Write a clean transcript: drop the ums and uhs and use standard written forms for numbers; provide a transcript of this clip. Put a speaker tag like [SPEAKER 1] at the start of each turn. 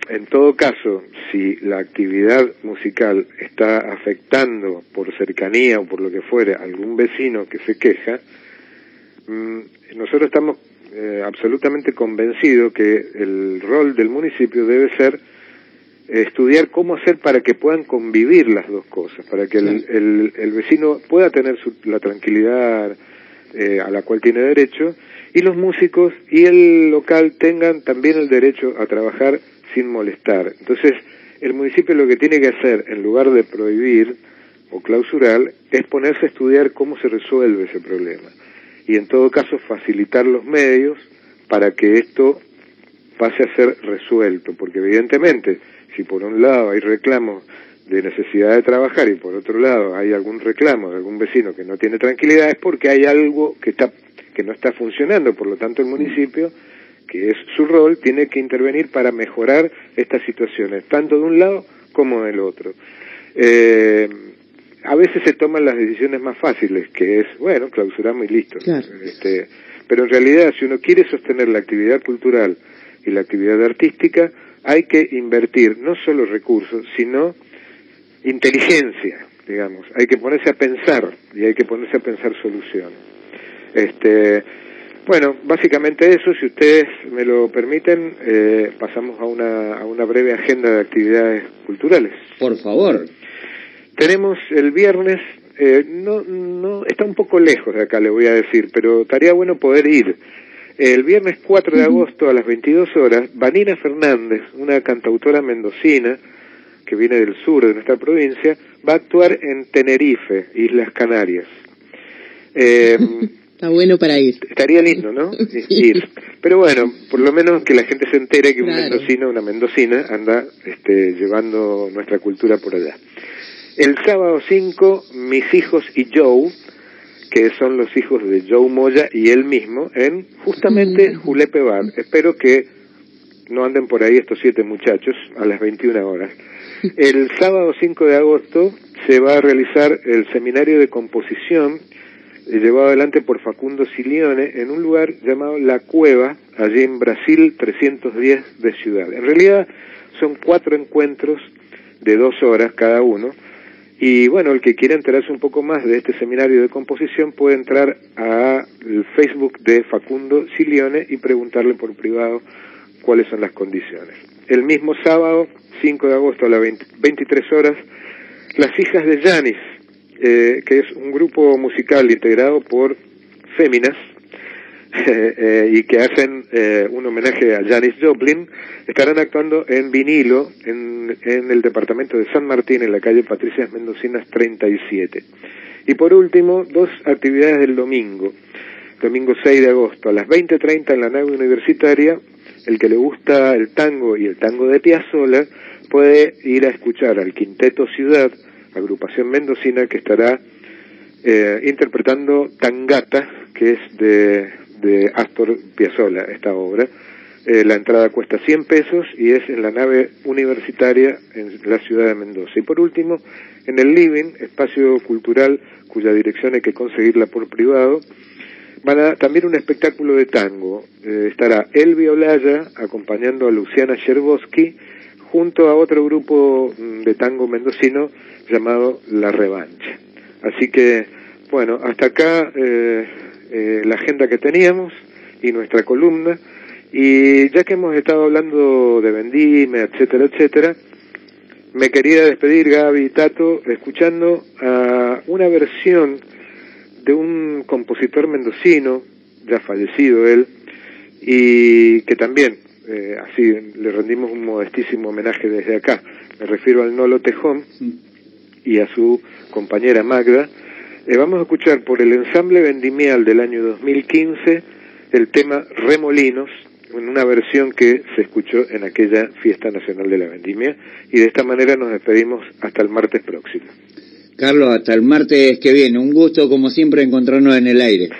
[SPEAKER 1] en todo caso, si la actividad musical está afectando por cercanía o por lo que fuere a algún vecino que se queja, nosotros estamos absolutamente convencidos que el rol del municipio debe ser estudiar cómo hacer para que puedan convivir las dos cosas, para que el vecino pueda tener la tranquilidad a la cual tiene derecho, y los músicos y el local tengan también el derecho a trabajar sin molestar. Entonces, el municipio lo que tiene que hacer, en lugar de prohibir o clausurar, es ponerse a estudiar cómo se resuelve ese problema. Y en todo caso, facilitar los medios para que esto pase a ser resuelto. Porque evidentemente, si por un lado hay reclamos de necesidad de trabajar y por otro lado hay algún reclamo de algún vecino que no tiene tranquilidad, es porque hay algo que no está funcionando. Por lo tanto, el municipio, que es su rol, tiene que intervenir para mejorar estas situaciones, tanto de un lado como del otro. A veces se toman las decisiones más fáciles, que es, bueno, clausuramos y listo. Claro. Pero en realidad, si uno quiere sostener la actividad cultural y la actividad artística, hay que invertir no solo recursos, sino inteligencia, digamos. Hay que ponerse a pensar, y hay que ponerse a pensar soluciones. Bueno, básicamente eso. Si ustedes me lo permiten, pasamos a una breve agenda de actividades culturales.
[SPEAKER 2] Por favor.
[SPEAKER 1] Tenemos el viernes, no está un poco lejos de acá, le voy a decir, pero estaría bueno poder ir. El viernes 4 de agosto a las 22 horas, Vanina Fernández, una cantautora mendocina que viene del sur de nuestra provincia, va a actuar en Tenerife, Islas Canarias.
[SPEAKER 3] Está bueno para ir.
[SPEAKER 1] Estaría lindo, ¿no? Sí. Ir. Pero bueno, por lo menos que la gente se entere que un mendocino, una mendocina, anda llevando nuestra cultura por allá. El sábado 5, Mis hijos y Joe, que son los hijos de Joe Moya y él mismo, en justamente Julepe Bar. Espero que no anden por ahí estos 7 muchachos a las 21 horas. El sábado 5 de agosto se va a realizar el seminario de composición llevado adelante por Facundo Silione en un lugar llamado La Cueva, allí en Brasil 310 de Ciudad. En realidad son 4 encuentros de 2 horas cada uno, y bueno, el que quiera enterarse un poco más de este seminario de composición puede entrar al Facebook de Facundo Silione y preguntarle por privado cuáles son las condiciones. El mismo sábado 5 de agosto a las 23 horas, Las hijas de Janis, que es un grupo musical integrado por féminas y que hacen un homenaje a Janis Joplin, estarán actuando en vinilo en el departamento de San Martín, en la calle Patricias Mendocinas 37. Y por último, 2 actividades del domingo 6 de agosto a las 20:30 en la nave universitaria. El que le gusta el tango y el tango de Piazzolla puede ir a escuchar al Quinteto Ciudad, agrupación mendocina, que estará interpretando Tangata, que es de Astor Piazzolla, esta obra. La entrada cuesta 100 pesos y es en la nave universitaria en la ciudad de Mendoza. Y por último, en el Living, espacio cultural cuya dirección hay que conseguirla por privado, también un espectáculo de tango. Estará Elvi Olaya acompañando a Luciana Cherboski junto a otro grupo de tango mendocino llamado La Revancha. Así que, bueno, hasta acá la agenda que teníamos y nuestra columna. Y ya que hemos estado hablando de vendimia, etcétera, etcétera, me quería despedir, Gaby y Tato, escuchando a una versión de un compositor mendocino, ya fallecido él, y que también, así, le rendimos un modestísimo homenaje desde acá. Me refiero al Nolo Tejón y a su compañera Magda. Vamos a escuchar por el ensamble vendimial del año 2015 el tema Remolinos, en una versión que se escuchó en aquella Fiesta Nacional de la Vendimia, y de esta manera nos despedimos hasta el martes próximo.
[SPEAKER 2] Carlos, hasta el martes que viene. Un gusto, como siempre, encontrarnos en el aire.